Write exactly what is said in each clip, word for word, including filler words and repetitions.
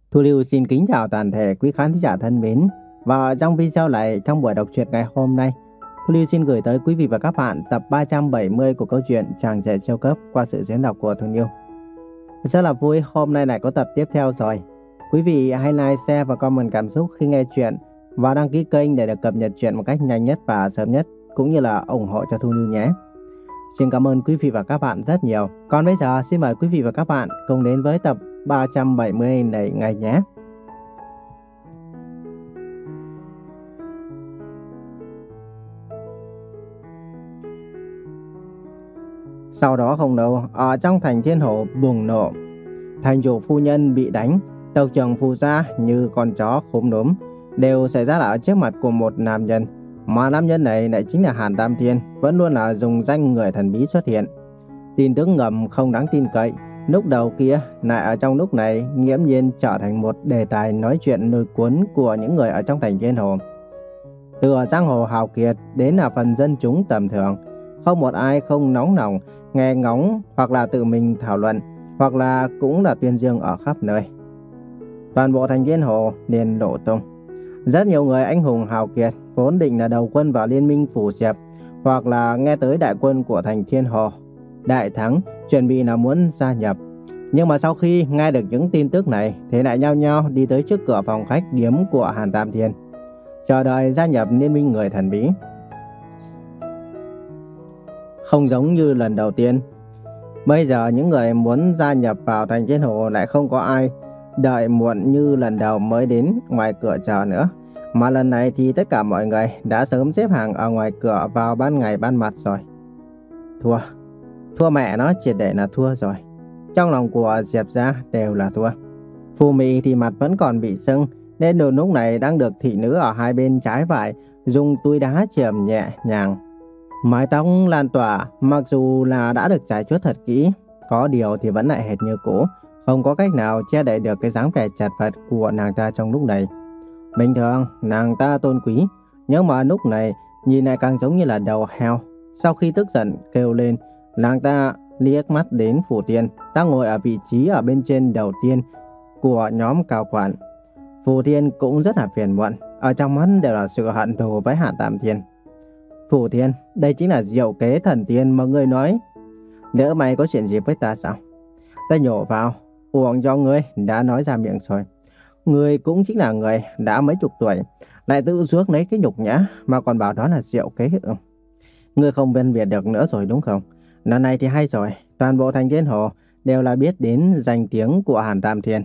Thu Lưu xin kính chào toàn thể quý khán thính giả thân mến. Và trong video này, trong buổi đọc truyện ngày hôm nay, Thu Lưu xin gửi tới quý vị và các bạn tập ba trăm bảy mươi của câu chuyện Chàng Rể Siêu Cấp qua sự diễn đọc của Thu Lưu. Rất là vui, hôm nay lại có tập tiếp theo rồi. Quý vị hãy like, share và comment cảm xúc khi nghe chuyện và đăng ký kênh để được cập nhật chuyện một cách nhanh nhất và sớm nhất, cũng như là ủng hộ cho Thu Lưu nhé. Xin cảm ơn quý vị và các bạn rất nhiều. Còn bây giờ xin mời quý vị và các bạn cùng đến với tập ba trăm bảy mươi này ngay nhé. Sau đó không lâu, ở trong thành Thiên Hồ bùng nổ. Thành chủ phu nhân bị đánh, tộc trưởng Phù gia như con chó khốm núm đều xảy ra ở trước mặt của một nam nhân. Mà nam nhân này lại chính là Hàn Tam Thiên, vẫn luôn là dùng danh người thần bí xuất hiện. Tin tức ngầm không đáng tin cậy, lúc đầu kia lại ở trong lúc này nghiễm nhiên trở thành một đề tài nói chuyện lôi cuốn của những người ở trong thành Thiên Hồ. Từ ở giang hồ hào kiệt đến là phần dân chúng tầm thường, không một ai không nóng lòng nghe ngóng hoặc là tự mình thảo luận, hoặc là cũng là tuyên dương ở khắp nơi. Toàn bộ thành Thiên Hồ liền nổ tung. Rất nhiều người anh hùng hào kiệt vốn định là đầu quân vào liên minh Phủ Diệp, hoặc là nghe tới đại quân của thành Thiên Hồ đại thắng, chuẩn bị là muốn gia nhập. Nhưng mà sau khi nghe được những tin tức này thì lại nhao nhao đi tới trước cửa phòng khách điếm của Hàn Tam Thiên, chờ đợi gia nhập liên minh người thần bí. Không giống như lần đầu tiên, bây giờ những người muốn gia nhập vào thành Thiên Hồ lại không có ai đợi muộn như lần đầu mới đến ngoài cửa chờ nữa. Mà lần này thì tất cả mọi người đã sớm xếp hàng ở ngoài cửa vào ban ngày ban mặt rồi. Thua, thua mẹ nó, triệt để là thua rồi. Trong lòng của Diệp gia đều là thua. Phù Mị thì mặt vẫn còn bị sưng, nên đồ lúc này đang được thị nữ ở hai bên trái phải dùng túi đá chườm nhẹ nhàng. Mái tóc lan tỏa, mặc dù là đã được chải chuốt thật kỹ, có điều thì vẫn lại hệt như cũ, không có cách nào che đậy được cái dáng vẻ chật vật của nàng ta trong lúc này. Bình thường nàng ta tôn quý, nhưng mà lúc này nhìn lại càng giống như là đầu heo. Sau khi tức giận kêu lên, nàng ta liếc mắt đến Phù Thiên đang ngồi ở vị trí ở bên trên đầu tiên của nhóm cao quản. Phù Thiên cũng rất là phiền muộn, ở trong mắt đều là sự hận thù với Hàn Tam Thiên. Phù Thiên, đây chính là diệu kế thần tiên mà ngươi nói. Nếu mày có chuyện gì với ta sao? Ta nhổ vào, uổng cho ngươi đã nói ra miệng rồi. Ngươi cũng chính là người đã mấy chục tuổi, lại tự rước lấy cái nhục nhã mà còn bảo đó là diệu kế ư? Ngươi không phân biệt được nữa rồi đúng không? Lần này thì hay rồi, toàn bộ thành Thiên Hồ đều là biết đến danh tiếng của Hàn Tam Thiên.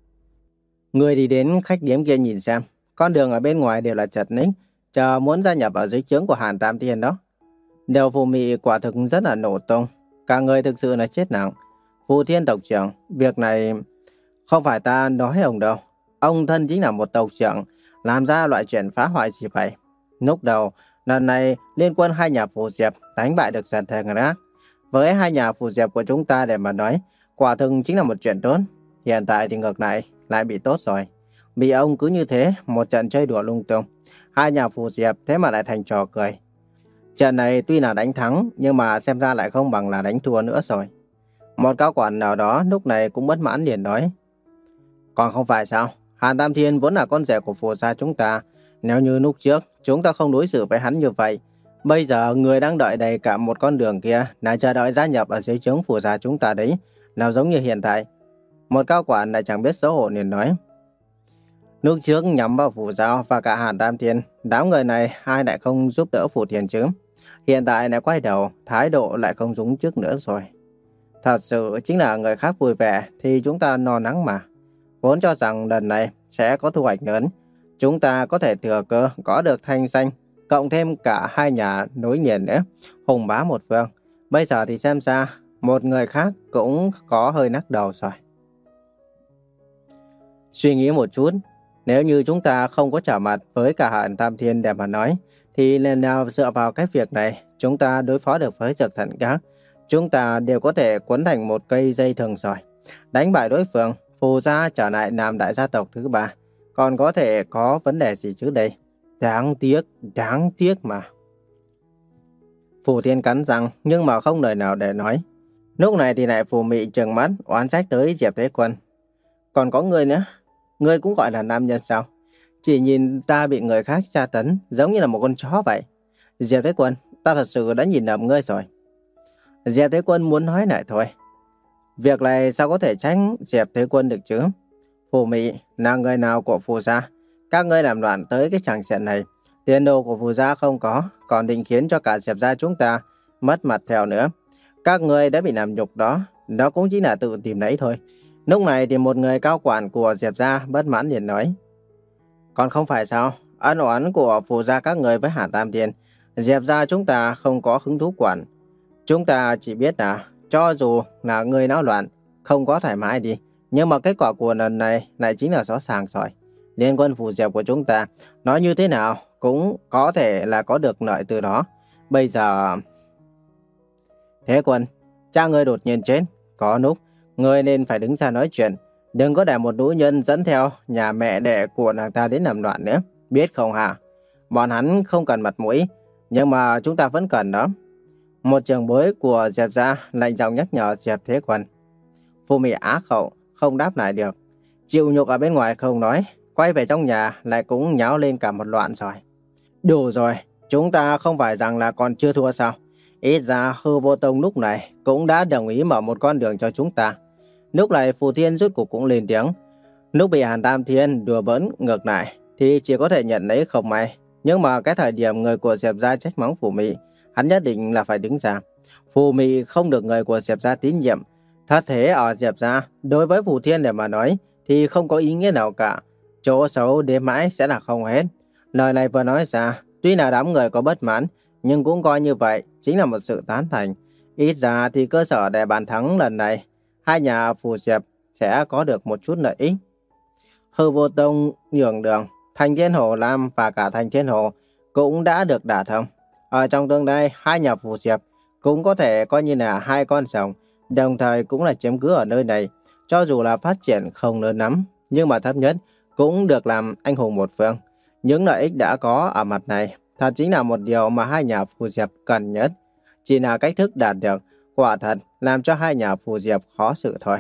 Ngươi đi đến khách điếm kia nhìn xem, con đường ở bên ngoài đều là chật ních, chờ muốn gia nhập ở dưới trướng của Hàn Tam Thiên đó. Đều Phù Mị quả thực rất là nổ tung, cả người thực sự là chết nặng. Phù Thiên tộc trưởng, việc này không phải ta nói ông đâu. Ông thân chính là một tộc trưởng, làm ra loại chuyện phá hoại gì vậy? Lúc đầu, lần này liên quân hai nhà Phù Diệp đánh bại được Giật Thần Ác. Với hai nhà Phù Diệp của chúng ta để mà nói, quả thực chính là một chuyện tốt. Hiện tại thì ngược lại, lại bị tốt rồi. Bị ông cứ như thế, một trận chơi đùa lung tung. Hai nhà Phù Diệp thế mà lại thành trò cười. Trận này tuy là đánh thắng, nhưng mà xem ra lại không bằng là đánh thua nữa rồi. Một cao quản nào đó lúc này cũng bất mãn liền nói. Còn không phải sao? Hàn Tam Thiên vốn là con rể của Phù gia chúng ta. Nếu như lúc trước chúng ta không đối xử với hắn như vậy, bây giờ người đang đợi đầy cả một con đường kia lại chờ đợi gia nhập ở dưới trướng Phù gia chúng ta đấy, nào giống như hiện tại. Một cao quản lại chẳng biết xấu hổ liền nói. Lúc trước nhắm vào Phù Giao và cả Hàn Tam Thiên, đám người này ai lại không giúp đỡ Phù Thiên chứ? Hiện tại lại quay đầu, thái độ lại không giống trước nữa rồi. Thật sự chính là người khác vui vẻ thì chúng ta no nắng mà. Vốn cho rằng lần này sẽ có thu hoạch lớn, chúng ta có thể thừa cơ có được thanh danh, cộng thêm cả hai nhà nối liền nữa, hùng bá một phương. Bây giờ thì xem ra một người khác cũng có hơi nắc đầu rồi. Suy nghĩ một chút, nếu như chúng ta không có trở mặt với cả Hàn Tam Thiên để mà nói, thì lần nào dựa vào cái việc này chúng ta đối phó được với Giật Thần Ác, chúng ta đều có thể quấn thành một cây dây thừng rồi. Đánh bại đối phương, Phù gia trở lại làm đại gia tộc thứ ba, còn có thể có vấn đề gì chứ đây? Đáng tiếc, đáng tiếc mà. Phù Thiên cắn răng nhưng mà không lời nào để nói. Lúc này thì lại Phù Mị trừng mắt oán trách tới Diệp Thế Quân. Còn có người nữa. Ngươi cũng gọi là nam nhân sao? Chỉ nhìn ta bị người khác tra tấn giống như là một con chó vậy. Diệp Thế Quân, ta thật sự đã nhìn lầm ngươi rồi. Diệp Thế Quân muốn nói lại thôi. Việc này sao có thể tránh Diệp Thế Quân được chứ? Phù Mị là người nào của Phù gia? Các ngươi làm loạn tới cái tràng diện này. Tiền đồ của Phù gia không có, còn định khiến cho cả Diệp gia chúng ta mất mặt theo nữa. Các ngươi đã bị làm nhục đó, đó cũng chỉ là tự tìm lấy thôi. Lúc này thì một người cao quản của Diệp gia bất mãn liền nói. Còn không phải sao? Ân oán của Phù gia các người với Hàn Tam Thiên, Diệp gia chúng ta không có hứng thú quản. Chúng ta chỉ biết là cho dù là người náo loạn, không có thoải mái đi, nhưng mà kết quả của lần này lại chính là rõ ràng rồi. Liên quân Phù Diệp của chúng ta nói như thế nào cũng có thể là có được lợi từ đó. Bây giờ... Thế Quân, cha ngươi đột nhiên chết, có lúc ngươi nên phải đứng ra nói chuyện. Đừng có để một nữ nhân dẫn theo nhà mẹ đẻ của nàng ta đến làm loạn nữa, biết không hả? Bọn hắn không cần mặt mũi, nhưng mà chúng ta vẫn cần đó. Một trưởng bối của Diệp gia lạnh giọng nhắc nhở Diệp Thế Quân. Phù Mị á khẩu, không đáp lại được. Chịu nhục ở bên ngoài không nói, quay về trong nhà lại cũng nháo lên cả một loạn rồi. Đủ rồi, chúng ta không phải rằng là còn chưa thua sao? Ít ra Hư Vô Tông lúc này cũng đã đồng ý mở một con đường cho chúng ta. Lúc này Phù Thiên rốt cuộc cũng lên tiếng. Lúc bị Hàn Tam Thiên đùa bỡn ngược lại thì chỉ có thể nhận lấy không may. Nhưng mà cái thời điểm người của Diệp gia trách mắng Phù Mị, hắn nhất định là phải đứng ra. Phù Mị không được người của Diệp gia tín nhiệm. Thật thế ở Diệp gia, đối với Phù Thiên để mà nói thì không có ý nghĩa nào cả. Chỗ xấu đến mãi sẽ là không hết. Lời này vừa nói ra, tuy là đám người có bất mãn, nhưng cũng coi như vậy chính là một sự tán thành. Ít ra thì cơ sở để bàn thắng lần này, hai nhà Phù Diệp sẽ có được một chút lợi ích. Hư Vô Tông nhường đường, Thành Thiên Hồ Lam và cả Thành Thiên Hồ cũng đã được đả thông. Ở trong tương lai, hai nhà Phù Diệp cũng có thể coi như là hai con rồng, đồng thời cũng là chiếm cứ ở nơi này. Cho dù là phát triển không lớn lắm, nhưng mà thấp nhất cũng được làm anh hùng một phương. Những lợi ích đã có ở mặt này, thật chính là một điều mà hai nhà Phù Diệp cần nhất. Chỉ là cách thức đạt được, quả thật làm cho hai nhà Phù Diệp khó xử thôi.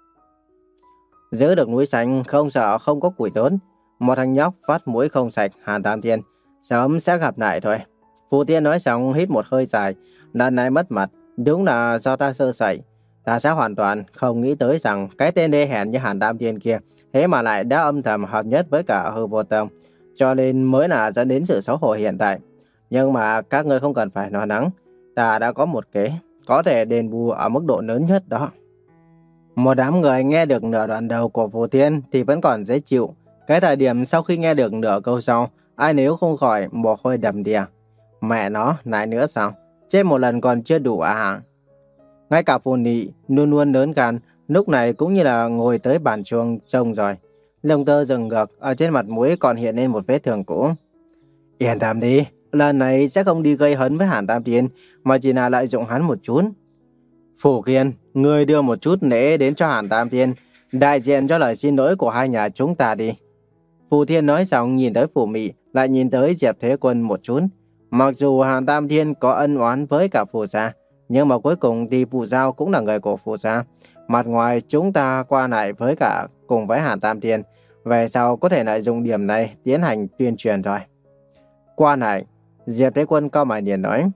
Giữ được núi xanh không sợ không có củi đốn. Một thằng nhóc phát mũi không sạch Hàn Tam Thiên, sớm sẽ gặp lại thôi. Phù Thiên nói xong hít một hơi dài. Lần này mất mặt, đúng là do ta sơ sẩy. Ta sẽ hoàn toàn không nghĩ tới rằng cái tên đê hèn như Hàn Tam Thiên kia thế mà lại đã âm thầm hợp nhất với cả Hư Vô Tông, cho nên mới là dẫn đến sự xấu hổ hiện tại. Nhưng mà các ngươi không cần phải lo lắng, ta đã có một kế có thể đền bù ở mức độ lớn nhất đó. Một đám người nghe được nửa đoạn đầu của Phù Thiên thì vẫn còn dễ chịu. Cái thời điểm sau khi nghe được nửa câu sau, ai nếu không khỏi mồ hôi đầm đìa. Mẹ nó, lại nữa sao? Chết một lần còn chưa đủ à hả? Ngay cả Phù Nị luôn luôn lớn gan, lúc này cũng như là ngồi tới bàn chuông trông rồi. Lông tơ dừng ngược, ở trên mặt mũi còn hiện lên một vết thương cũ. Yên tâm đi, lần này sẽ không đi gây hấn với Hàn Tam Thiên, mà chỉ là lợi dụng hắn một chút. Phù Kiên, ngươi đưa một chút lễ đến cho Hàn Tam Thiên, đại diện cho lời xin lỗi của hai nhà chúng ta đi. Phù Thiên nói xong nhìn tới Phù Mị, lại nhìn tới Diệp Thế Quân một chút. Mặc dù Hàn Tam Thiên có ân oán với cả Phù gia, nhưng mà cuối cùng thì Phù Giao cũng là người của Phù gia. Mặt ngoài chúng ta qua lại với cả cùng với Hàn Tam Thiên, về sau có thể lại dùng điểm này tiến hành tuyên truyền rồi. Qua lại, Diệp Thế Quân cao mày liền nói.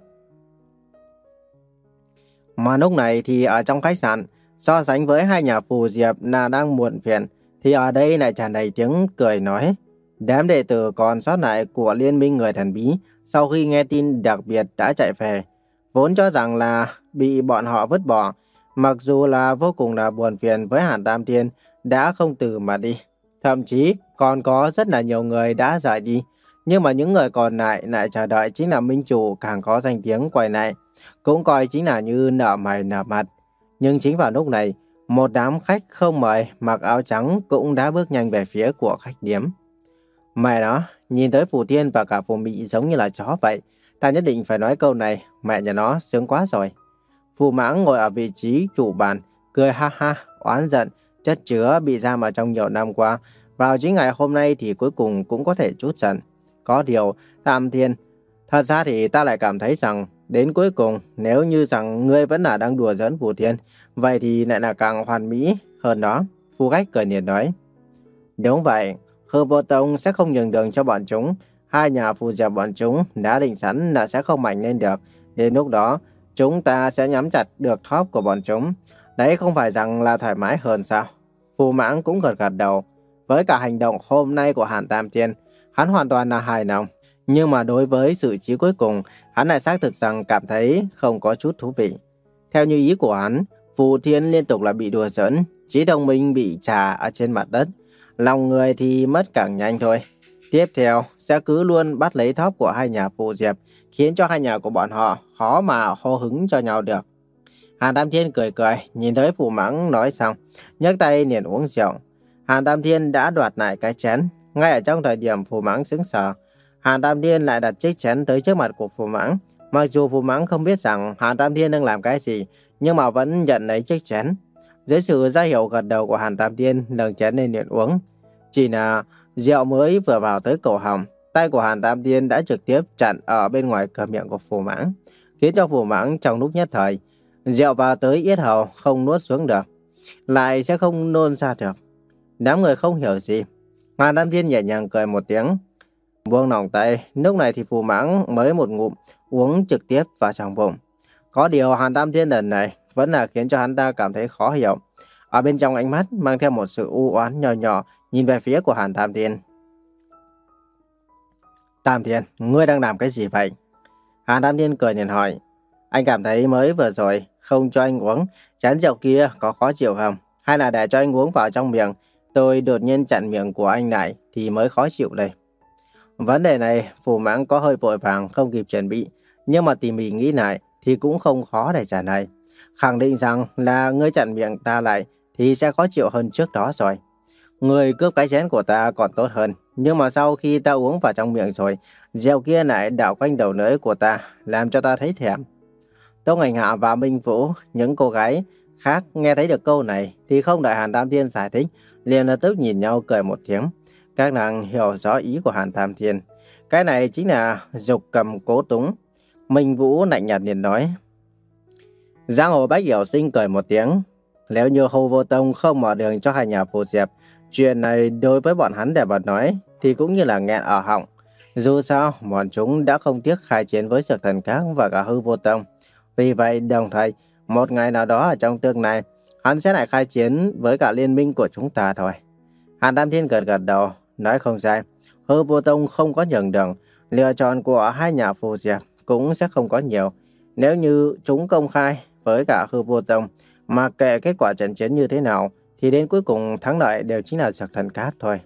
Mà lúc này thì ở trong khách sạn, so sánh với hai nhà Phù Diệp là đang muộn phiền, thì ở đây lại tràn đầy tiếng cười nói. Đám đệ tử còn sót lại của Liên minh người thần bí, sau khi nghe tin đặc biệt đã chạy về, vốn cho rằng là bị bọn họ vứt bỏ. Mặc dù là vô cùng là buồn phiền với Hàn Tam Thiên, đã không từ mà đi. Thậm chí còn có rất là nhiều người đã rời đi. Nhưng mà những người còn lại lại chờ đợi chính là minh chủ càng có danh tiếng quay lại. Cũng coi chính là như nợ mày nợ mặt. Nhưng chính vào lúc này, một đám khách không mời mặc áo trắng cũng đã bước nhanh về phía của khách điếm. Mẹ nó, nhìn tới Phù Thiên và cả Phù Mị giống như là chó vậy. Ta nhất định phải nói câu này, mẹ nhà nó sướng quá rồi. Phù Mãng ngồi ở vị trí chủ bàn, cười ha ha, oán giận, chất chứa bị giam ở trong nhiều năm qua. Vào chính ngày hôm nay thì cuối cùng cũng có thể trút giận. Có điều, Tam Thiên, thật ra thì ta lại cảm thấy rằng đến cuối cùng nếu như rằng ngươi vẫn là đang đùa giỡn Phù Thiên, vậy thì lại là càng hoàn mỹ hơn đó. Phu khách cười nhiệt nói. Đúng vậy, Hư Vô Tông sẽ không nhường đường cho bọn chúng. Hai nhà phù diệp bọn chúng đã định sẵn là sẽ không mạnh lên được. Đến lúc đó, chúng ta sẽ nhắm chặt được thóp của bọn chúng. Đấy không phải rằng là thoải mái hơn sao? Phù Mãng cũng gật gật đầu. Với cả hành động hôm nay của Hàn Tam Thiên, hắn hoàn toàn là hài lòng. Nhưng mà đối với sự chí cuối cùng, hắn lại xác thực rằng cảm thấy không có chút thú vị. Theo như ý của hắn, Phù Thiên liên tục là bị đùa giỡn, Chí Thông Minh bị trà ở trên mặt đất. Lòng người thì mất càng nhanh thôi. Tiếp theo, sẽ cứ luôn bắt lấy thóp của hai nhà phù diệp, khiến cho hai nhà của bọn họ khó mà hô hứng cho nhau được. Hàn Tam Thiên cười cười, nhìn thấy Phù Mãng nói xong, nhấc tay liền uống rượu. Hàn Tam Thiên đã đoạt lại cái chén. Ngay ở trong thời điểm Phù Mãng sững sờ, Hàn Tam Thiên lại đặt chiếc chén tới trước mặt của Phù Mãng. Mặc dù Phù Mãng không biết rằng Hàn Tam Thiên đang làm cái gì, nhưng mà vẫn nhận lấy chiếc chén. Dưới sự ra hiệu gật đầu của Hàn Tam Thiên, nâng chén lên liền uống. Chỉ là rượu mới vừa vào tới cổ họng, tay của Hàn Tam Thiên đã trực tiếp chặn ở bên ngoài cửa miệng của Phù Mãng, khiến cho Phù Mãng trong lúc nhất thời, rượu vào tới yết hầu không nuốt xuống được, lại sẽ không nôn ra được. Đám người không hiểu gì. Hàn Tam Thiên nhẹ nhàng cười một tiếng, buông lỏng tay. Lúc này thì Phù Mãng mới một ngụm uống trực tiếp vào trong bụng. Có điều Hàn Tam Thiên lần này vẫn là khiến cho hắn ta cảm thấy khó hiểu. Ở bên trong ánh mắt mang theo một sự u oán nhỏ nhỏ nhìn về phía của Hàn Tam Thiên. Tam Thiên, ngươi đang làm cái gì vậy? Hàn Tam Thiên cười nhìn hỏi. Anh cảm thấy mới vừa rồi không cho anh uống chén rượu kia có khó chịu không? Hay là để cho anh uống vào trong miệng, tôi đột nhiên chặn miệng của anh lại thì mới khó chịu đây? Vấn đề này Phù Mãng có hơi vội vàng không kịp chuẩn bị, nhưng mà tỉ mỉ nghĩ lại thì cũng không khó để trả lời. Khẳng định rằng là ngươi chặn miệng ta lại thì sẽ khó chịu hơn trước đó rồi. Ngươi cướp cái chén của ta còn tốt hơn, nhưng mà sau khi ta uống vào trong miệng rồi, rượu kia lại đảo quanh đầu lưỡi của ta, làm cho ta thấy thèm. Tông Hành Hạ và Minh Vũ, những cô gái khác nghe thấy được câu này thì không đợi Hàn Tam Thiên giải thích, liền lập tức nhìn nhau cười một tiếng. Các nàng hiểu rõ ý của Hàn Tam Thiên. Cái này chính là dục cầm cố túng. Minh Vũ lạnh nhạt liền nói. Giang Hồ Bách Hiểu Sinh cười một tiếng. Nếu như Hư Vô Tông không mở đường cho hai nhà phù diệp, chuyện này đối với bọn hắn để mà nói thì cũng như là nghẹn ở họng. Dù sao, bọn chúng đã không tiếc khai chiến với Dược Thần Các và cả Hư Vô Tông. Vì vậy, đồng thời, một ngày nào đó ở trong tương lai, hắn sẽ lại khai chiến với cả liên minh của chúng ta thôi. Hàn Tam Thiên gật gật đầu, nói không sai. Hư Vô Tông không có nhường đường, lựa chọn của hai nhà phù diệp cũng sẽ không có nhiều. Nếu như chúng công khai với cả Hư Vô Tông, mà kệ kết quả trận chiến như thế nào, thì đến cuối cùng thắng lợi đều chính là Dược Thần Các thôi.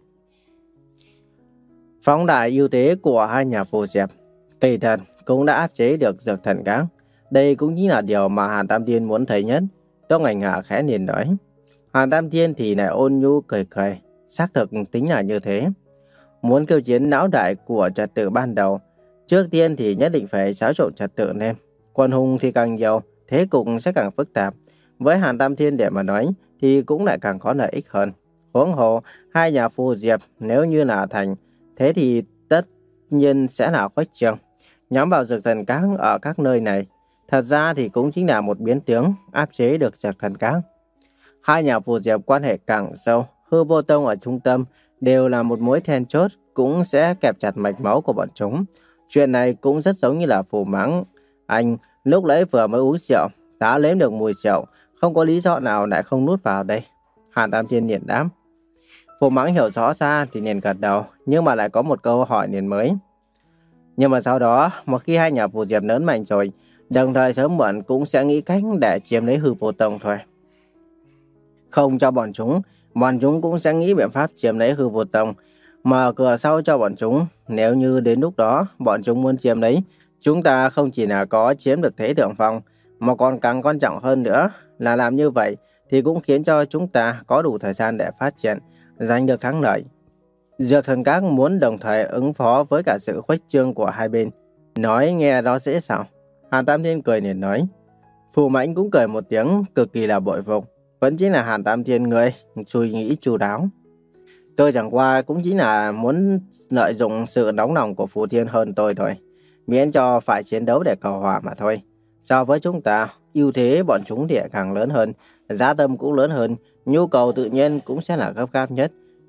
Phóng đại ưu thế của hai nhà phù diệp, kỳ thật cũng đã áp chế được Dược Thần Các. Đây cũng chính là điều mà Hàn Tam Thiên muốn thấy nhất. Tông Hành Hạ khẽ liền nói. Hàn Tam Thiên thì lại ôn nhu cười cười, xác thực tính là như thế. Muốn kêu chiến não đại của trật tự ban đầu, trước tiên thì nhất định phải xáo trộn trật tự lên. Quân hùng thì càng nhiều, thế cục sẽ càng phức tạp. Với Hàn Tam Thiên để mà nói thì cũng lại càng có lợi ích hơn. Huống hồ, hai nhà phù diệp nếu như là thành, thế thì tất nhiên sẽ là khuếch trương, nhắm vào Dược Thần Các ở các nơi này. Thật ra thì cũng chính là một biến tướng áp chế được Dược Thần Các. Hai nhà phù diệp quan hệ càng sâu, Hư Vô Tông ở trung tâm đều là một mối then chốt, cũng sẽ kẹp chặt mạch máu của bọn chúng. Chuyện này cũng rất giống như là Phù Mãng. Anh lúc nãy vừa mới uống rượu, đã nếm được mùi rượu, không có lý do nào lại không nuốt vào đây. Hàn Tam Thiên liền đáp. Phù Mãng hiểu rõ ra thì liền gật đầu, nhưng mà lại có một câu hỏi liền mới. Nhưng mà sau đó, một khi hai nhà phù diệp lớn mạnh rồi, đồng thời sớm muộn cũng sẽ nghĩ cách để chiếm lấy Hư Vô Tông thôi. Không cho bọn chúng, bọn chúng cũng sẽ nghĩ biện pháp chiếm lấy Hư Vô Tông, mở cửa sau cho bọn chúng. Nếu như đến lúc đó bọn chúng muốn chiếm lấy, chúng ta không chỉ là có chiếm được thế thượng phong, mà còn càng quan trọng hơn nữa là làm như vậy thì cũng khiến cho chúng ta có đủ thời gian để phát triển, giành được thắng lợi. Dược Thần Các muốn đồng thời ứng phó với cả sự khuếch trương của hai bên. Nói nghe đó dễ sao? Hàn Tam Thiên cười liền nói. Phù Mãnh cũng cười một tiếng, cực kỳ là bội phục. Vẫn chính là Hàn Tam Thiên người suy nghĩ chu đáo. Tôi chẳng qua cũng chính là muốn lợi dụng sự nóng lòng của Phù Thiên hơn tôi thôi, miễn cho phải chiến đấu để cầu hòa mà thôi. So với chúng ta, ưu thế bọn chúng thì càng lớn hơn, giá tâm cũng lớn hơn, nhu cầu tự nhiên cũng sẽ là gấp gáp nhất.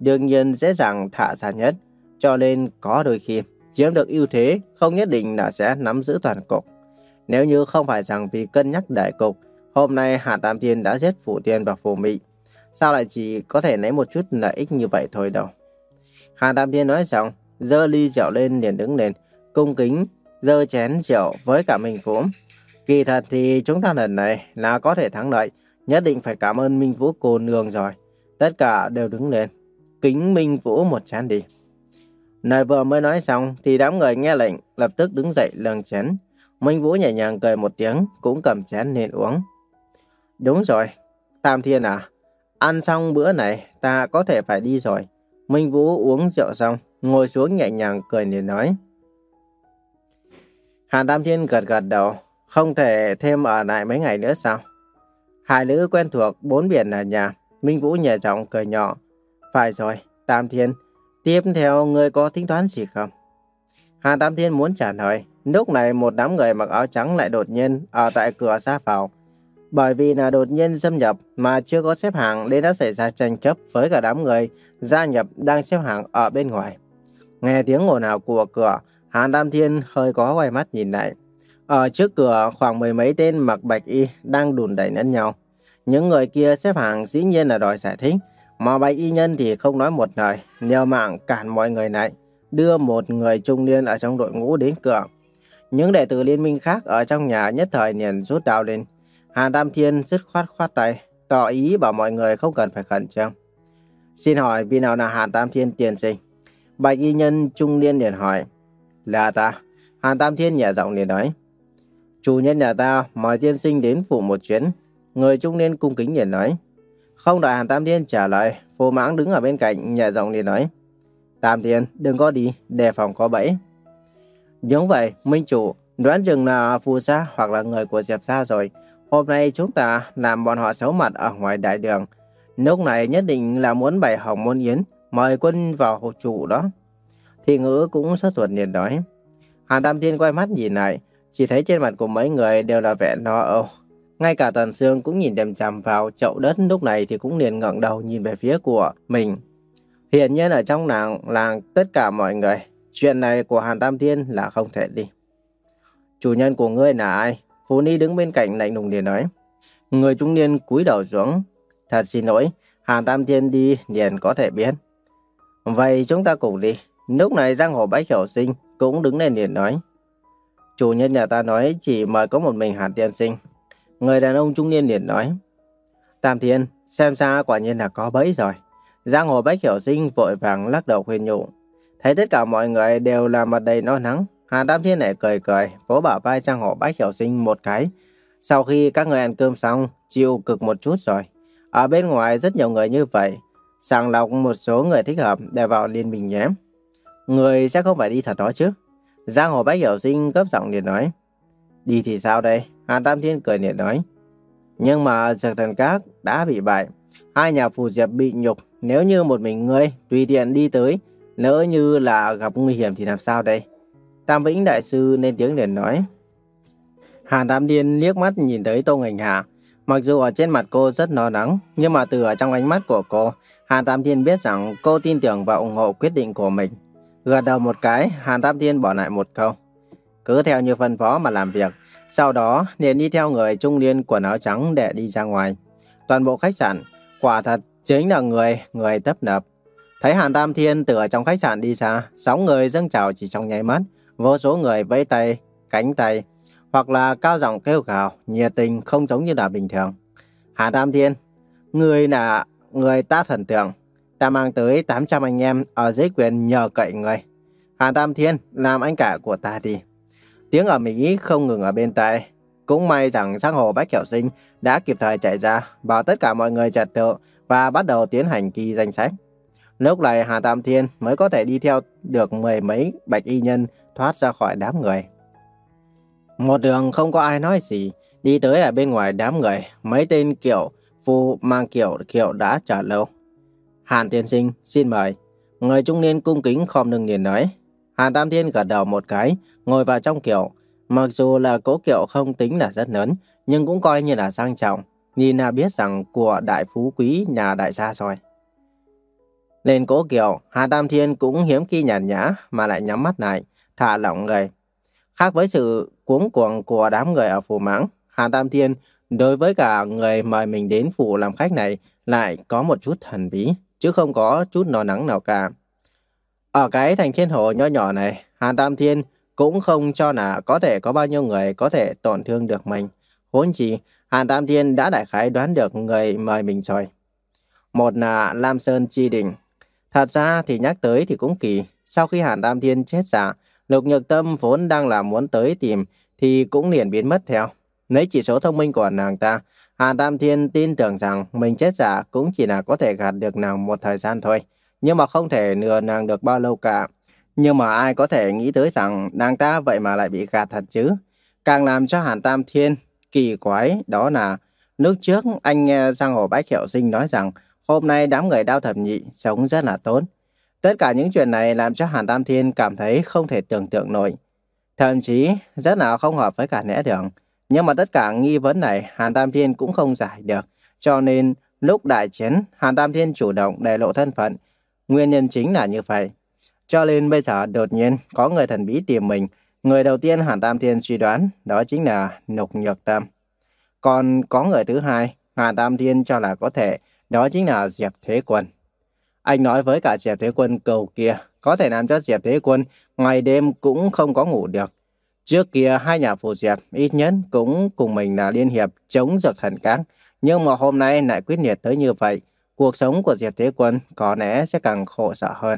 đương nhiên dễ dàng thả ra nhất. Cho nên có đôi khi chiếm được ưu thế không nhất định là sẽ nắm giữ toàn cục. Nếu như không phải rằng vì cân nhắc đại cục, hôm nay Hàn Tam Thiên đã giết Phủ Tiên và Phủ Mị. Sao lại chỉ có thể lấy một chút lợi ích như vậy thôi đâu. Hàn Tam Thiên nói xong, giơ ly rượu lên liền đứng lên, cung kính giơ chén rượu với cả Minh Vũ. Kỳ thật thì chúng ta lần này là có thể thắng lợi, nhất định phải cảm ơn Minh Vũ cô nương rồi. Tất cả đều đứng lên, kính Minh Vũ một chén đi. Lời vừa mới nói xong thì đám người nghe lệnh lập tức đứng dậy lâng chén. Minh Vũ nhẹ nhàng cười một tiếng, cũng cầm chén lên uống. Đúng rồi, Tam Thiên à, ăn xong bữa này ta có thể phải đi rồi. Minh Vũ uống rượu xong, ngồi xuống nhẹ nhàng cười liền nói. Hàn Tam Thiên gật gật đầu, không thể thêm ở lại mấy ngày nữa sao? Hai lữ quen thuộc bốn biển là nhà. Minh Vũ nhẹ giọng cười nhỏ. Phải rồi, Tam Thiên, tiếp theo ngươi có tính toán gì không? Hàn Tam Thiên muốn trả lời. Lúc này một đám người mặc áo trắng lại đột nhiên ở tại cửa ra vào. Bởi vì là đột nhiên xâm nhập mà chưa có xếp hàng nên đã xảy ra tranh chấp với cả đám người gia nhập đang xếp hàng ở bên ngoài. Nghe tiếng ồn ào của cửa, Hàn Tam Thiên hơi có quay mắt nhìn lại. Ở trước cửa khoảng mười mấy tên mặc bạch y đang đùn đẩy lẫn nhau. Những người kia xếp hàng dĩ nhiên là đòi giải thích, mà bạch y nhân thì không nói một lời, liều mạng cản mọi người lại, đưa một người trung niên ở trong đội ngũ đến cửa. Những đệ tử liên minh khác ở trong nhà nhất thời liền rút đao lên. Hàn Tam Thiên dứt khoát khoát tay, tỏ ý bảo mọi người không cần phải khẩn trương. Xin hỏi vì nào là Hàn Tam Thiên tiên sinh? Bạch y nhân trung niên liền hỏi. Là ta. Hàn Tam Thiên nhẹ giọng liền nói. Chủ nhân nhà ta mời tiên sinh đến phủ một chuyến. Người trung niên cung kính liền nói. Không đợi Hàn Tam Thiên trả lời, Phù Mãng đứng ở bên cạnh nhẹ giọng liền nói. Tam Thiên đừng có đi, đề phòng có bẫy. Đúng vậy, minh chủ, đoán chừng là Phù gia hoặc là người của Diệp gia rồi. Hôm nay chúng ta làm bọn họ xấu mặt ở ngoài đại đường. Lúc này nhất định là muốn bày hỏng môn yến, mời quân vào hộ chủ đó. Thị Ngữ cũng sốt ruột liền nói. Hàn Tam Thiên quay mắt nhìn lại, chỉ thấy trên mặt của mấy người đều là vẻ lo âu. Ngay cả Tần Sương cũng nhìn chằm chằm vào chậu đất lúc này thì cũng liền ngẩng đầu nhìn về phía của mình. Hiện nhiên ở trong làng, làng tất cả mọi người, chuyện này của Hàn Tam Thiên là không thể đi. Chủ nhân của ngươi là ai? Phù Ni đứng bên cạnh lạnh lùng liền nói. Người trung niên cúi đầu xuống. Thật xin lỗi, Hàn Tam Thiên đi liền có thể biết. Vậy chúng ta cùng đi. Lúc này giang hồ Bách Hiểu Sinh cũng đứng lên liền nói. Chủ nhân nhà ta nói chỉ mời có một mình Hàn tiên sinh. Người đàn ông trung niên liền nói. Tam Thiên, xem ra quả nhiên là có bẫy rồi. Giang hồ Bách Hiểu Sinh vội vàng lắc đầu khuyên nhủ. Thấy tất cả mọi người đều là mặt đầy lo lắng, Hàn Tam Thiên lại cười cười, vỗ bả vai Giang hồ Bách Hiểu Sinh một cái. Sau khi các người ăn cơm xong, chịu cực một chút rồi. Ở bên ngoài rất nhiều người như vậy, sàng lọc một số người thích hợp để vào liên minh nhé. Người sẽ không phải đi thật đó chứ? Giang hồ Bách Hiểu Sinh gấp giọng liền nói. Đi thì sao đây? Hàn Tam Thiên cười liền nói. Nhưng mà Dược Thần Các đã bị bại, hai nhà phù diệp bị nhục. Nếu như một mình ngươi tùy tiện đi tới, lỡ như là gặp nguy hiểm thì làm sao đây? Tam Vĩnh Đại Sư lên tiếng liền nói. Hàn Tam Thiên liếc mắt nhìn tới Tô Nghênh Hà. Mặc dù ở trên mặt cô rất lo lắng, nhưng mà từ ở trong ánh mắt của cô, Hàn Tam Thiên biết rằng cô tin tưởng và ủng hộ quyết định của mình. Gật đầu một cái, Hàn Tam Thiên bỏ lại một câu. Cứ theo như phân phó mà làm việc. Sau đó liền đi theo người trung niên quần áo trắng để đi ra ngoài. Toàn bộ khách sạn quả thật chính là người, người tấp nập. Thấy Hàn Tam Thiên từ ở trong khách sạn đi ra, sáu người dâng chào chỉ trong nháy mắt. Vô số người vẫy tay, cánh tay, hoặc là cao giọng kêu gào, nhiệt tình không giống như là bình thường. Hàn Tam Thiên, người là người ta thần tượng. Ta mang tới tám trăm anh em ở dưới quyền nhờ cậy người. Hàn Tam Thiên, làm anh cả của ta đi. Tiếng ở Mỹ không ngừng ở bên tai. Cũng may rằng giang hồ Bách Hiểu Sinh đã kịp thời chạy ra, bảo tất cả mọi người trật tự và bắt đầu tiến hành ghi danh sách. Lúc này Hàn Tam Thiên mới có thể đi theo được mười mấy bạch y nhân thoát ra khỏi đám người. Một đường không có ai nói gì, đi tới ở bên ngoài đám người, mấy tên kiểu phu mang kiểu kiểu đã chờ lâu. Hàn tiên sinh, xin mời. Người trung niên cung kính khom lưng liền nói. Hàn Tam Thiên gật đầu một cái, ngồi vào trong kiệu. Mặc dù là cố kiệu không tính là rất lớn, nhưng cũng coi như là sang trọng. Nhìn là biết rằng của đại phú quý nhà đại gia rồi. Lên Cố Kiều, Hàn Tam Thiên cũng hiếm khi nhàn nhã mà lại nhắm mắt lại, thả lỏng người. Khác với sự cuống cuồng của đám người ở Phù Mãng, Hàn Tam Thiên đối với cả người mời mình đến phủ làm khách này lại có một chút thần bí, chứ không có chút lo lắng nào cả. Ở cái thành Thiên Hồ nho nhỏ này, Hàn Tam Thiên cũng không cho là có thể có bao nhiêu người có thể tổn thương được mình. Huống chi, Hàn Tam Thiên đã đại khái đoán được người mời mình rồi. Một là Lam Sơn Chi Đình. Thật ra thì nhắc tới thì cũng kỳ. Sau khi Hàn Tam Thiên chết giả, Lục Nhược Tâm vốn đang là muốn tới tìm thì cũng liền biến mất theo. Lấy chỉ số thông minh của nàng ta, Hàn Tam Thiên tin tưởng rằng mình chết giả cũng chỉ là có thể gạt được nàng một thời gian thôi. Nhưng mà không thể lừa nàng được bao lâu cả. Nhưng mà ai có thể nghĩ tới rằng nàng ta vậy mà lại bị gạt thật chứ? Càng làm cho Hàn Tam Thiên kỳ quái đó là lúc trước anh nghe Giang Hồ Bách Hiệu Sinh nói rằng hôm nay đám người Đao Thập Nhị sống rất là tốt. Tất cả những chuyện này làm cho Hàn Tam Thiên cảm thấy không thể tưởng tượng nổi. Thậm chí rất là không hợp với cả lẽ đường. Nhưng mà tất cả nghi vấn này Hàn Tam Thiên cũng không giải được. Cho nên lúc đại chiến Hàn Tam Thiên chủ động để lộ thân phận. Nguyên nhân chính là như vậy. Cho nên bây giờ đột nhiên có người thần bí tìm mình. Người đầu tiên Hàn Tam Thiên suy đoán đó chính là Lục Nhược Tâm. Còn có người thứ hai Hàn Tam Thiên cho là có thể đó chính là Diệp Thế Quân. Anh nói với cả Diệp Thế Quân cầu kia có thể làm cho Diệp Thế Quân ngày đêm cũng không có ngủ được. Trước kia hai nhà phụ Diệp ít nhất cũng cùng mình là liên hiệp chống giặc thần các. Nhưng mà hôm nay lại quyết liệt tới như vậy. Cuộc sống của Diệp Thế Quân có lẽ sẽ càng khổ sở hơn.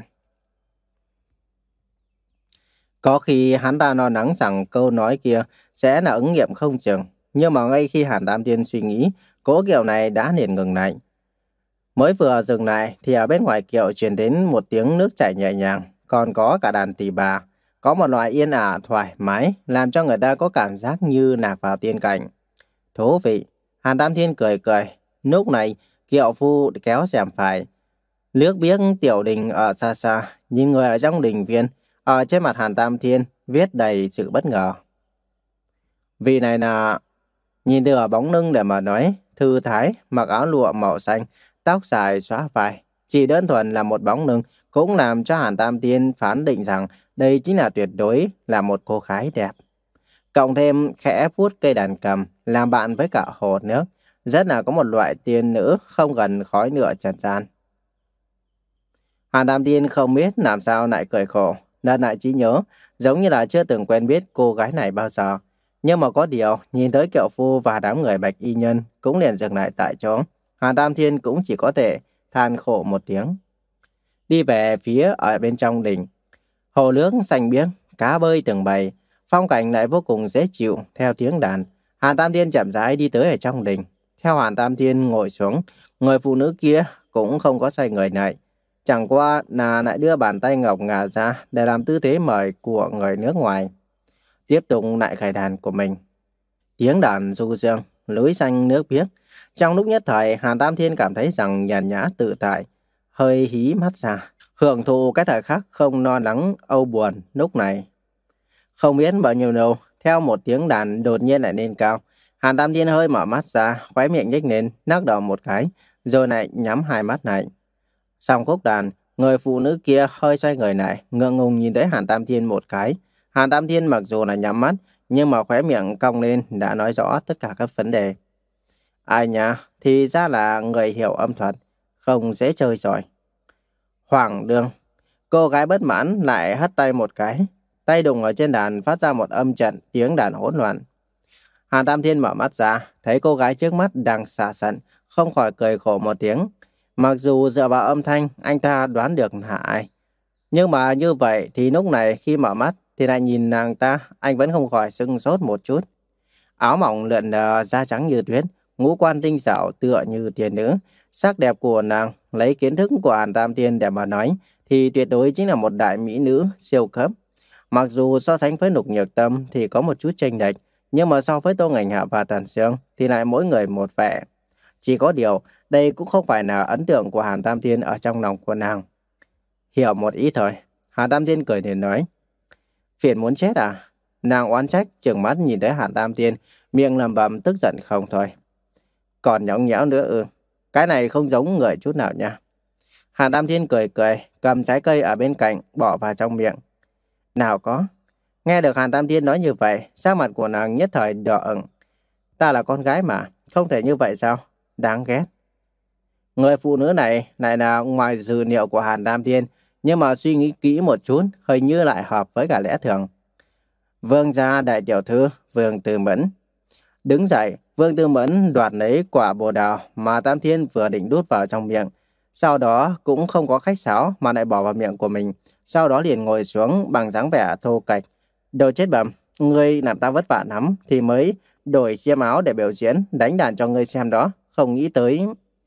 Có khi hắn ta lo lắng rằng câu nói kia sẽ là ứng nghiệm không chừng. Nhưng mà ngay khi Hàn Tam Thiên suy nghĩ, Cố Kiều này đã liền ngừng lại. Mới vừa dừng lại thì ở bên ngoài kiệu truyền đến một tiếng nước chảy nhẹ nhàng, còn có cả đàn tỳ bà. Có một loại yên ả thoải mái, làm cho người ta có cảm giác như lạc vào tiên cảnh. Thú vị, Hàn Tam Thiên cười cười. Lúc này, kiệu phu kéo rèm phải. Liếc biết Tiểu Đình ở xa xa, nhìn người ở trong đình viên, ở trên mặt Hàn Tam Thiên viết đầy sự bất ngờ. Vị này là... Nhìn từ ở bóng lưng để mà nói, thư thái, mặc áo lụa màu xanh, tóc dài xõa vai. Chỉ đơn thuần là một bóng lưng cũng làm cho Hàn Tam Thiên phán định rằng đây chính là tuyệt đối là một cô gái đẹp. Cộng thêm khẽ vuốt cây đàn cầm, làm bạn với cả hồ nước. Rất là có một loại tiên nữ không gần khói lửa trần gian. Hàn Tam Thiên không biết làm sao lại cười khổ, đặt lại trí nhớ, giống như là chưa từng quen biết cô gái này bao giờ. Nhưng mà có điều, nhìn tới kiệu phu và đám người bạch y nhân cũng liền dừng lại tại chỗ. Hàn Tam Thiên cũng chỉ có thể than khổ một tiếng. Đi về phía ở bên trong đình. Hồ nước xanh biếc, cá bơi từng bầy, phong cảnh lại vô cùng dễ chịu theo tiếng đàn. Hàn Tam Thiên chậm rãi đi tới ở trong đình. Theo Hàn Tam Thiên ngồi xuống, người phụ nữ kia cũng không có xoay người lại. Chẳng qua là lại đưa bàn tay ngọc ngà ra để làm tư thế mời của người nước ngoài. Tiếp tục lại khải đàn của mình. Tiếng đàn du dương, núi xanh nước biếc. Trong lúc nhất thời, Hàn Tam Thiên cảm thấy rằng nhàn nhã tự tại, hơi hí mắt ra, hưởng thụ cái thời khắc không lo lắng âu buồn lúc này. Không biết bao nhiêu lâu, theo một tiếng đàn đột nhiên lại lên cao, Hàn Tam Thiên hơi mở mắt ra, khóe miệng nhếch lên, lắc đầu một cái, rồi lại nhắm hai mắt lại. Xong khúc đàn, người phụ nữ kia hơi xoay người lại, ngượng ngùng nhìn thấy Hàn Tam Thiên một cái. Hàn Tam Thiên mặc dù là nhắm mắt, nhưng mà khóe miệng cong lên đã nói rõ tất cả các vấn đề. Ai nhá, thì ra là người hiểu âm thuật, không dễ chơi rồi. Hoàng đương, cô gái bất mãn lại hất tay một cái. Tay đụng ở trên đàn phát ra một âm trận tiếng đàn hỗn loạn. Hàn Tam Thiên mở mắt ra, thấy cô gái trước mắt đang xả giận, không khỏi cười khổ một tiếng. Mặc dù dựa vào âm thanh, anh ta đoán được là ai. Nhưng mà như vậy thì lúc này khi mở mắt, thì lại nhìn nàng ta, anh vẫn không khỏi sưng sốt một chút. Áo mỏng lượn lờ, da trắng như tuyết, ngũ quan tinh xảo tựa như tiên nữ. Sắc đẹp của nàng, lấy kiến thức của Hàn Tam Thiên để mà nói, thì tuyệt đối chính là một đại mỹ nữ siêu cấp. Mặc dù so sánh với Lục Nhược Tâm thì có một chút chênh lệch, nhưng mà so với Tô Ngành Hạ và Tần Sương thì lại mỗi người một vẻ. Chỉ có điều, đây cũng không phải là ấn tượng của Hàn Tam Thiên ở trong lòng của nàng. Hiểu một ít thôi. Hàn Tam Thiên cười liền nói. Phiền muốn chết à? Nàng oán trách, trừng mắt nhìn thấy Hàn Tam Thiên, miệng lẩm bẩm tức giận không thôi. Còn nhõng nhẽo nữa ư? Cái này không giống người chút nào nha. Hàn Tam Thiên cười cười, cầm trái cây ở bên cạnh, bỏ vào trong miệng. Nào có. Nghe được Hàn Tam Thiên nói như vậy, sắc mặt của nàng nhất thời đỏ ửng. Ta là con gái mà, không thể như vậy sao? Đáng ghét. Người phụ nữ này lại là ngoài dự liệu của Hàn Tam Thiên, nhưng mà suy nghĩ kỹ một chút, hình như lại hợp với cả lẽ thường. Vương gia đại tiểu thư, Vương Tư Mẫn. Đứng dậy, Vương Tư Mẫn đoạt lấy quả bồ đào mà Tam Thiên vừa định đút vào trong miệng. Sau đó cũng không có khách sáo mà lại bỏ vào miệng của mình. Sau đó liền ngồi xuống bằng dáng vẻ thô kệch. Đồ chết bẩm, ngươi làm ta vất vả lắm thì mới đổi xiêm áo để biểu diễn, đánh đàn cho ngươi xem đó. Không nghĩ tới.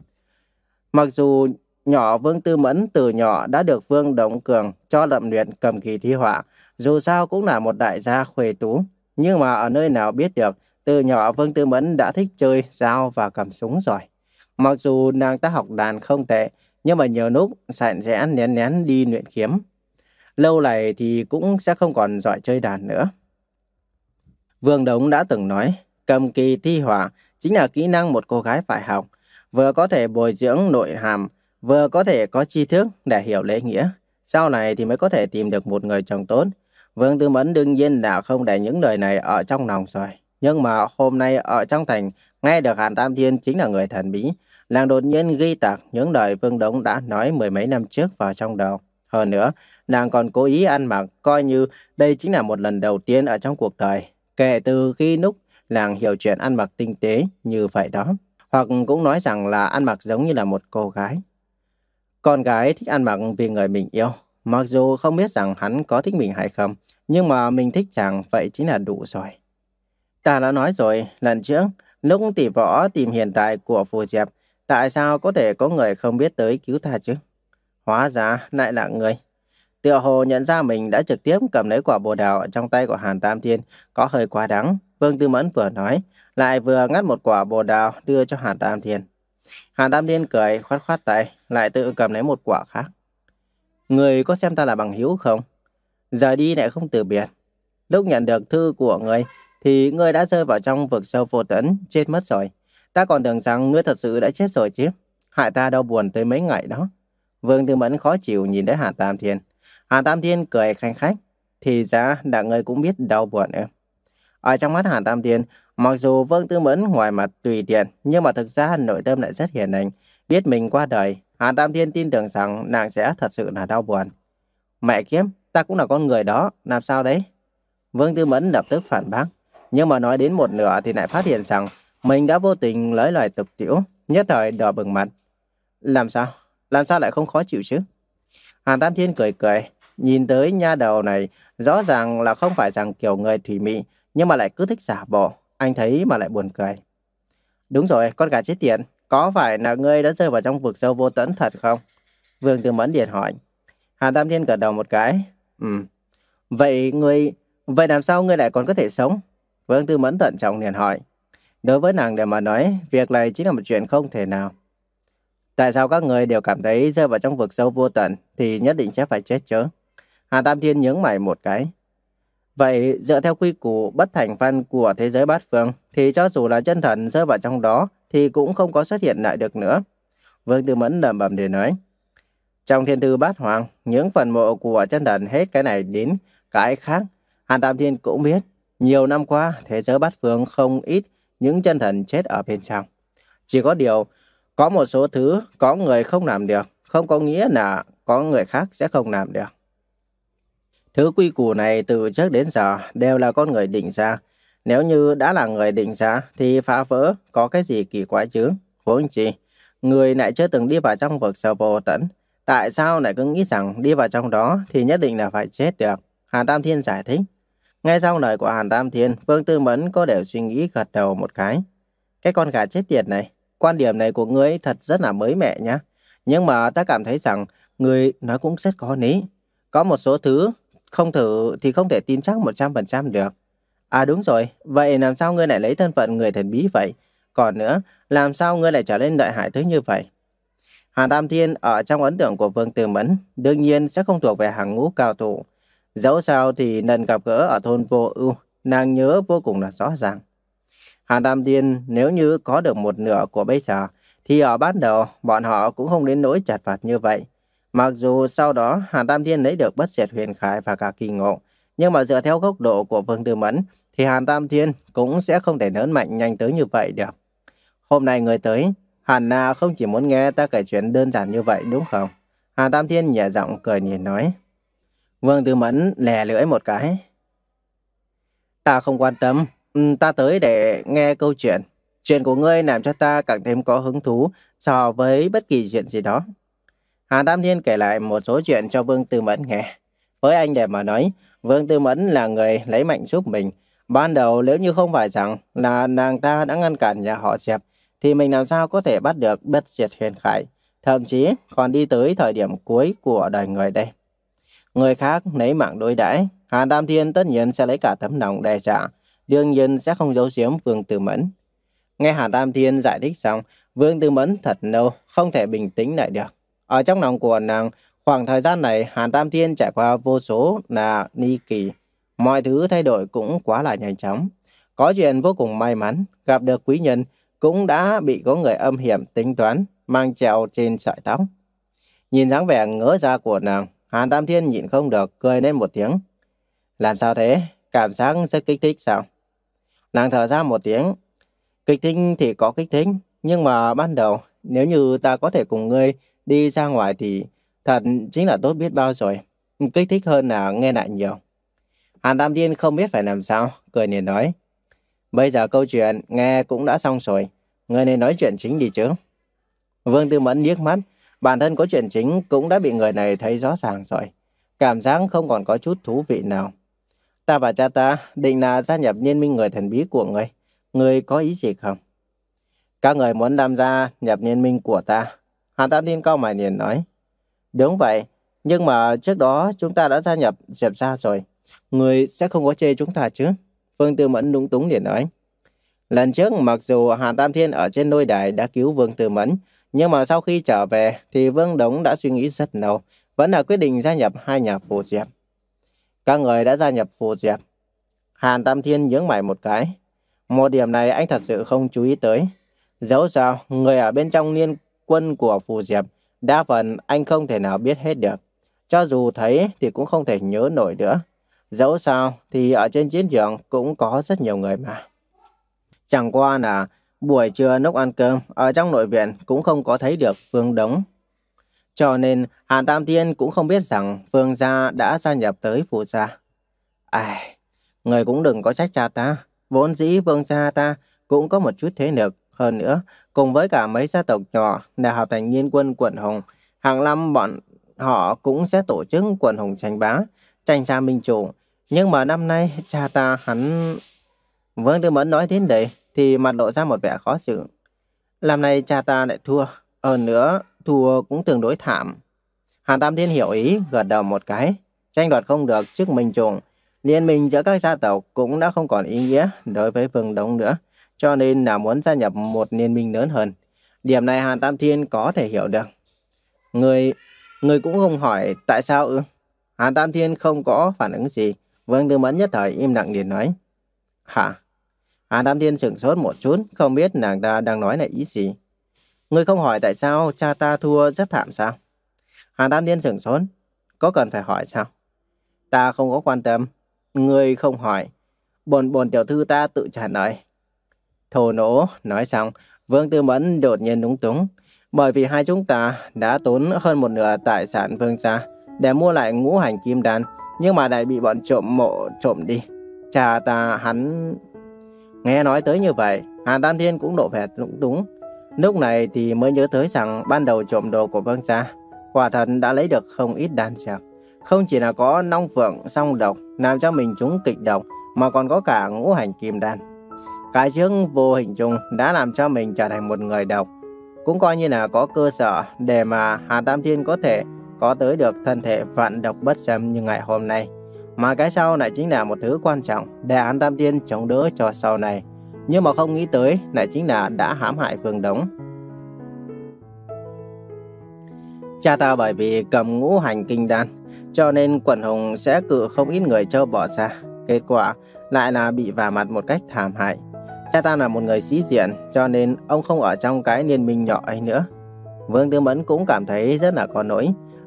Mặc dù nhỏ Vương Tư Mẫn từ nhỏ đã được Vương Đống Cường cho lậm luyện cầm kỳ thi họa, dù sao cũng là một đại gia khuê tú. Nhưng mà ở nơi nào biết được, từ nhỏ Vương Tư Mẫn đã thích chơi dao và cầm súng rồi. Mặc dù nàng ta học đàn không tệ, nhưng mà nhiều lúc sạn sẽ nén nén đi luyện kiếm. Lâu này thì cũng sẽ không còn giỏi chơi đàn nữa. Vương Đống đã từng nói, cầm kỳ thi họa chính là kỹ năng một cô gái phải học. Vừa có thể bồi dưỡng nội hàm, vừa có thể có tri thức để hiểu lễ nghĩa. Sau này thì mới có thể tìm được một người chồng tốt. Vương Tư Mẫn đương nhiên là không để những lời này ở trong lòng rồi. Nhưng mà hôm nay ở trong thành, nghe được Hàn Tam Thiên chính là người thần bí. Nàng đột nhiên ghi tạc những lời Vương Đống đã nói mười mấy năm trước vào trong đầu. Hơn nữa, nàng còn cố ý ăn mặc, coi như đây chính là một lần đầu tiên ở trong cuộc đời. Kể từ khi lúc nàng hiểu chuyện ăn mặc tinh tế như vậy đó. Hoặc cũng nói rằng là ăn mặc giống như là một cô gái. Con gái thích ăn mặc vì người mình yêu. Mặc dù không biết rằng hắn có thích mình hay không, nhưng mà mình thích chàng vậy chính là đủ rồi. Ta đã nói rồi, lần trước, lúc tỷ võ tìm hiện tại của Phù Diệp, tại sao có thể có người không biết tới cứu ta chứ? Hóa ra lại là người. Tựa hồ nhận ra mình đã trực tiếp cầm lấy quả bồ đào trong tay của Hàn Tam Thiên, có hơi quá đáng. Vương Tư Mẫn vừa nói, lại vừa ngắt một quả bồ đào đưa cho Hàn Tam Thiên. Hàn Tam Thiên cười khoát khoát tay, lại tự cầm lấy một quả khác. Người có xem ta là bằng hữu không? Giờ đi lại không từ biệt. Lúc nhận được thư của người, thì ngươi đã rơi vào trong vực sâu vô tận, chết mất rồi. Ta còn tưởng rằng ngươi thật sự đã chết rồi chứ. Hại ta đau buồn tới mấy ngày đó. Vương Tư Mẫn khó chịu nhìn đến Hàn Tam Thiên. Hàn Tam Thiên cười khanh khách. Thì ra là ngươi cũng biết đau buồn ư? Ở trong mắt Hàn Tam Thiên, mặc dù Vương Tư Mẫn ngoài mặt tùy tiện, nhưng mà thực ra nội tâm lại rất hiền lành. Biết mình qua đời, Hàn Tam Thiên tin tưởng rằng nàng sẽ thật sự là đau buồn. Mẹ kiếp, ta cũng là con người đó, làm sao đấy? Vương Tư Mẫn lập tức phản bác. Nhưng mà nói đến một nửa thì lại phát hiện rằng mình đã vô tình lấy lời tục tĩu, nhất thời đỏ bừng mặt. Làm sao? Làm sao lại không khó chịu chứ? Hàn Tam Thiên cười cười, nhìn tới nha đầu này, rõ ràng là không phải rằng kiểu người thủy mị, nhưng mà lại cứ thích giả bộ. Anh thấy mà lại buồn cười. Đúng rồi, con gà chết tiệt, có phải là ngươi đã rơi vào trong vực sâu vô tận thật không? Vương Tư Mẫn liền hỏi. Hàn Tam Thiên gật đầu một cái. Ừ. Vậy ngươi, vậy làm sao ngươi lại còn có thể sống? Vương Tư Mẫn thận trọng liền hỏi. Đối với nàng để mà nói, việc này chính là một chuyện không thể nào. Tại sao các người đều cảm thấy rơi vào trong vực sâu vô tận thì nhất định sẽ phải chết chứ? Hàn Tam Thiên nhướng mày một cái. Vậy dựa theo quy củ bất thành văn của thế giới bát phương thì cho dù là chân thần rơi vào trong đó thì cũng không có xuất hiện lại được nữa. Vương Tư Mẫn lẩm bẩm để nói. Trong thiên thư bát hoàng, những phần mộ của chân thần hết cái này đến cái khác. Hàn Tam Thiên cũng biết, nhiều năm qua thế giới bát phương không ít những chân thần chết ở bên trong. Chỉ có điều, có một số thứ có người không làm được, không có nghĩa là có người khác sẽ không làm được. Thứ quy củ này từ trước đến giờ đều là con người định ra. Nếu như đã là người định ra thì phá vỡ có cái gì kỳ quái chứ? Huống chi, người lại chưa từng đi vào trong vực sâu vô tận. Tại sao lại cứ nghĩ rằng đi vào trong đó thì nhất định là phải chết được? Hàn Tam Thiên giải thích. Nghe xong lời của Hàn Tam Thiên, Vương Tư Mẫn có đều suy nghĩ gật đầu một cái. Cái con gà chết tiệt này, quan điểm này của ngươi thật rất là mới mẻ nhá. Nhưng mà ta cảm thấy rằng ngươi nói cũng rất có lý. Có một số thứ không thử thì không thể tin chắc một trăm phần trăm được. À đúng rồi, vậy làm sao ngươi lại lấy thân phận người thần bí vậy? Còn nữa, làm sao ngươi lại trở nên lợi hại tới như vậy? Hàn Tam Thiên ở trong ấn tượng của Vương Tư Mẫn đương nhiên sẽ không thuộc về hàng ngũ cao thủ. Dẫu sao thì lần gặp gỡ ở thôn Vô Ưu, nàng nhớ vô cùng là rõ ràng. Hàn Tam Thiên nếu như có được một nửa của bây giờ, thì ở ban đầu bọn họ cũng không đến nỗi chật vật như vậy. Mặc dù sau đó Hàn Tam Thiên lấy được bất diệt huyền khải và cả kỳ ngộ, nhưng mà dựa theo góc độ của Vương Tư Mẫn thì Hàn Tam Thiên cũng sẽ không thể lớn mạnh nhanh tới như vậy được. Hôm nay người tới, hẳn là không chỉ muốn nghe ta kể chuyện đơn giản như vậy đúng không? Hàn Tam Thiên nhẹ giọng cười nhìn nói. Vương Tư Mẫn lè lưỡi một cái. Ta không quan tâm, ừ, ta tới để nghe câu chuyện. Chuyện của ngươi làm cho ta càng thêm có hứng thú so với bất kỳ chuyện gì đó. Hàn Tam Thiên kể lại một số chuyện cho Vương Tư Mẫn nghe. Với anh đẹp mà nói, Vương Tư Mẫn là người lấy mạnh giúp mình. Ban đầu nếu như không phải rằng là nàng ta đã ngăn cản nhà họ Diệp, thì mình làm sao có thể bắt được bất diệt huyền khải, thậm chí còn đi tới thời điểm cuối của đời người đây. Người khác lấy mạng đối đãi, Hàn Tam Thiên tất nhiên sẽ lấy cả tấm lòng đe trả, đương nhiên sẽ không giấu giếm Vương Tư Mẫn. Nghe Hàn Tam Thiên giải thích xong, Vương Tư Mẫn thật lâu không thể bình tĩnh lại được. Ở trong lòng của nàng, khoảng thời gian này Hàn Tam Thiên trải qua vô số là ni kỳ, mọi thứ thay đổi cũng quá là nhanh chóng. Có chuyện vô cùng may mắn, gặp được quý nhân, cũng đã bị có người âm hiểm tính toán, mang treo trên sợi tóc. Nhìn dáng vẻ ngỡ ra của nàng, Hàn Tam Thiên nhịn không được cười lên một tiếng. Làm sao thế? Cảm giác rất kích thích sao? Nàng thở ra một tiếng. Kích thích thì có kích thích, nhưng mà ban đầu nếu như ta có thể cùng ngươi đi ra ngoài thì thật chính là tốt biết bao rồi. Kích thích hơn là nghe lại nhiều. Hàn Tam Thiên không biết phải làm sao, cười liền nói. Bây giờ câu chuyện nghe cũng đã xong rồi, ngươi nên nói chuyện chính đi chứ. Vương Tư Mẫn liếc mắt, bản thân có chuyện chính cũng đã bị người này thấy rõ ràng rồi. Cảm giác không còn có chút thú vị nào. Ta và cha ta định là gia nhập liên minh người thần bí của ngươi. Ngươi có ý gì không? Các người muốn tham gia nhập liên minh của ta. Hàn Tam Thiên cau mày liền nói. Đúng vậy, nhưng mà trước đó chúng ta đã gia nhập Diệp gia rồi. Ngươi sẽ không có chê chúng ta chứ? Vương Tư Mẫn lúng túng liền nói. Lần trước mặc dù Hàn Tam Thiên ở trên lôi đài đã cứu Vương Tư Mẫn, nhưng mà sau khi trở về thì Vương Đống đã suy nghĩ rất lâu, vẫn là quyết định gia nhập hai nhà Phù Diệp. Các người đã gia nhập Phù Diệp. Hàn Tam Thiên nhướng mày một cái. Một điểm này anh thật sự không chú ý tới. Dẫu sao, người ở bên trong liên quân của Phù Diệp, đa phần anh không thể nào biết hết được. Cho dù thấy thì cũng không thể nhớ nổi nữa. Dẫu sao thì ở trên chiến trường cũng có rất nhiều người mà. Chẳng qua là buổi trưa lúc ăn cơm, ở trong nội viện cũng không có thấy được Vương Đống. Cho nên Hàn Tam Thiên cũng không biết rằng Vương gia đã gia nhập tới Phù gia. Ai, người cũng đừng có trách cha ta. Vốn dĩ Vương gia ta cũng có một chút thế lực. Hơn nữa, cùng với cả mấy gia tộc nhỏ đã hợp thành liên quân quận Hùng. Hàng năm bọn họ cũng sẽ tổ chức quận Hùng tranh bá, tranh xa minh chủ. Nhưng mà năm nay cha ta hắn... Vương Tư Mẫn nói đến đây thì mặt lộ ra một vẻ khó xử. Làm này cha ta lại thua. Hơn nữa, thua cũng tương đối thảm. Hàn Tam Thiên hiểu ý, gật đầu một cái. Tranh đoạt không được chức minh chủ. Liên minh giữa các gia tộc cũng đã không còn ý nghĩa đối với Vương Đống nữa. Cho nên là muốn gia nhập một liên minh lớn hơn. Điểm này Hàn Tam Thiên có thể hiểu được. Người, người cũng không hỏi tại sao ư? Hàn Tam Thiên không có phản ứng gì. Vương Tư Mẫn nhất thời im lặng liền nói. Hả? Hàn Tam Thiên sửng sốt một chút, không biết nàng ta đang nói là ý gì. Ngươi không hỏi tại sao cha ta thua rất thảm sao? Hàn Tam Thiên sửng sốt, có cần phải hỏi sao? Ta không có quan tâm, ngươi không hỏi. Bồn bồn tiểu thư ta tự trả lời. Thổ nỗ, nói xong, Vương Tư Mẫn đột nhiên lúng túng. Bởi vì hai chúng ta đã tốn hơn một nửa tài sản Vương gia để mua lại ngũ hành kim đan, nhưng mà lại bị bọn trộm mộ trộm đi. Cha ta hắn... Nghe nói tới như vậy, Hàn Tam Thiên cũng lộ vẻ lúng túng. Lúc này thì mới nhớ tới rằng ban đầu trộm đồ của Vương gia, quả thật đã lấy được không ít đan dược. Không chỉ là có long phượng song độc làm cho mình trúng kịch độc, mà còn có cả ngũ hành kim đan. Cái trước vô hình chung đã làm cho mình trở thành một người độc, cũng coi như là có cơ sở để mà Hàn Tam Thiên có thể có tới được thân thể vạn độc bất xâm như ngày hôm nay. Mà cái sau lại chính là một thứ quan trọng để Hàn Tam Thiên chống đỡ cho sau này. Nhưng mà không nghĩ tới lại chính là đã hãm hại Vương Đống. Cha ta bởi vì cầm ngũ hành kinh đan, cho nên quận Hùng sẽ cử không ít người trâu bỏ ra. Kết quả lại là bị vả mặt một cách thảm hại. Cha ta là một người sĩ diện, cho nên ông không ở trong cái liên minh nhỏ ấy nữa. Vương Tư Mẫn cũng cảm thấy rất là có lỗi.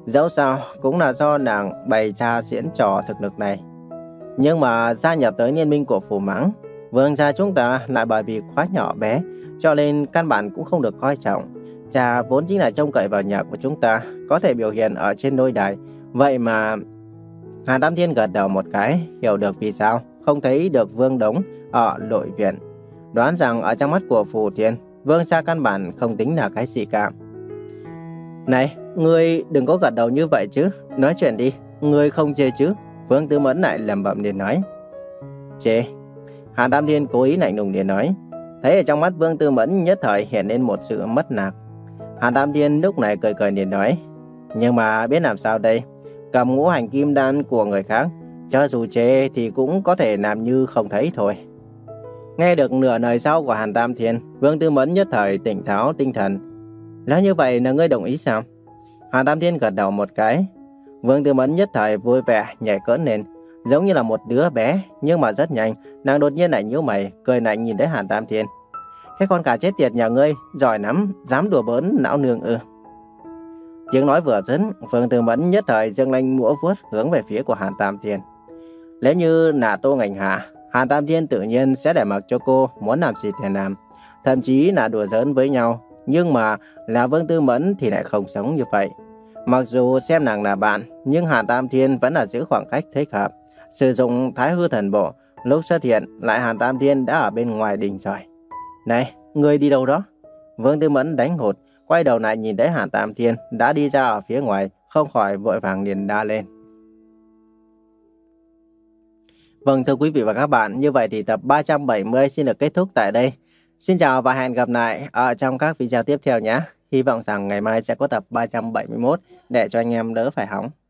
Dẫu sao cũng là do nàng bày ra diễn trò thực lực này. Nhưng mà gia nhập tới liên minh của Phù Mãng, vương gia chúng ta lại bởi vì quá nhỏ bé, cho nên căn bản cũng không được coi trọng. Cha vốn chính là trông cậy vào nhà của chúng ta, có thể biểu hiện ở trên đôi đài. Vậy mà... Hàn Tam Thiên gật đầu một cái, hiểu được vì sao không thấy được Vương Đống ở nội viện. Đoán rằng ở trong mắt của Phù Thiên, Vương gia căn bản không tính là cái gì cả. Này, ngươi đừng có gật đầu như vậy chứ, nói chuyện đi, ngươi không chê chứ? Vương Tư Mẫn lại lẩm bẩm liền nói. Chê? Hàn Tam Thiên cố ý lạnh lùng liền nói. Thấy ở trong mắt Vương Tư Mẫn nhất thời hiện lên một sự mất lạc. Hàn Tam Thiên lúc này cười cười liền nói. Nhưng mà biết làm sao đây? Cầm ngũ hành kim đan của người khác, cho dù chê thì cũng có thể làm như không thấy thôi. Nghe được nửa lời sau của Hàn Tam Thiên, Vương Tư Mẫn nhất thời tỉnh táo tinh thần. Nói như vậy là ngươi đồng ý sao? Hàn Tam Thiên gật đầu một cái. Vương Tư Mẫn nhất thời vui vẻ nhảy cỡn lên, giống như là một đứa bé, nhưng mà rất nhanh, nàng đột nhiên lại nhíu mày, cười lạnh nhìn tới Hàn Tam Thiên. Cái con cả chết tiệt nhà ngươi, giỏi lắm, dám đùa bỡn não nương ư? Tiếng nói vừa dứt, Vương Tư Mẫn nhất thời giương lên múa vuốt hướng về phía của Hàn Tam Thiên. Nếu như là Tô Ngành Hà, Hàn Tam Thiên tự nhiên sẽ để mặc cho cô muốn làm gì thì làm, thậm chí là đùa giỡn với nhau. Nhưng mà là Vương Tư Mẫn thì lại không sống như vậy. Mặc dù xem nàng là bạn, nhưng Hàn Tam Thiên vẫn là giữ khoảng cách thích hợp. Sử dụng Thái Hư Thần Bộ, lúc xuất hiện lại Hàn Tam Thiên đã ở bên ngoài đình rồi. Này, ngươi đi đâu đó? Vương Tư Mẫn đánh hụt, quay đầu lại nhìn thấy Hàn Tam Thiên đã đi ra ở phía ngoài, không khỏi vội vàng liền đa lên. Vâng, thưa quý vị và các bạn, như vậy thì tập ba trăm bảy mươi xin được kết thúc tại đây. Xin chào và hẹn gặp lại ở trong các video tiếp theo nhé. Hy vọng rằng ngày mai sẽ có tập ba trăm bảy mươi mốt để cho anh em đỡ phải hóng.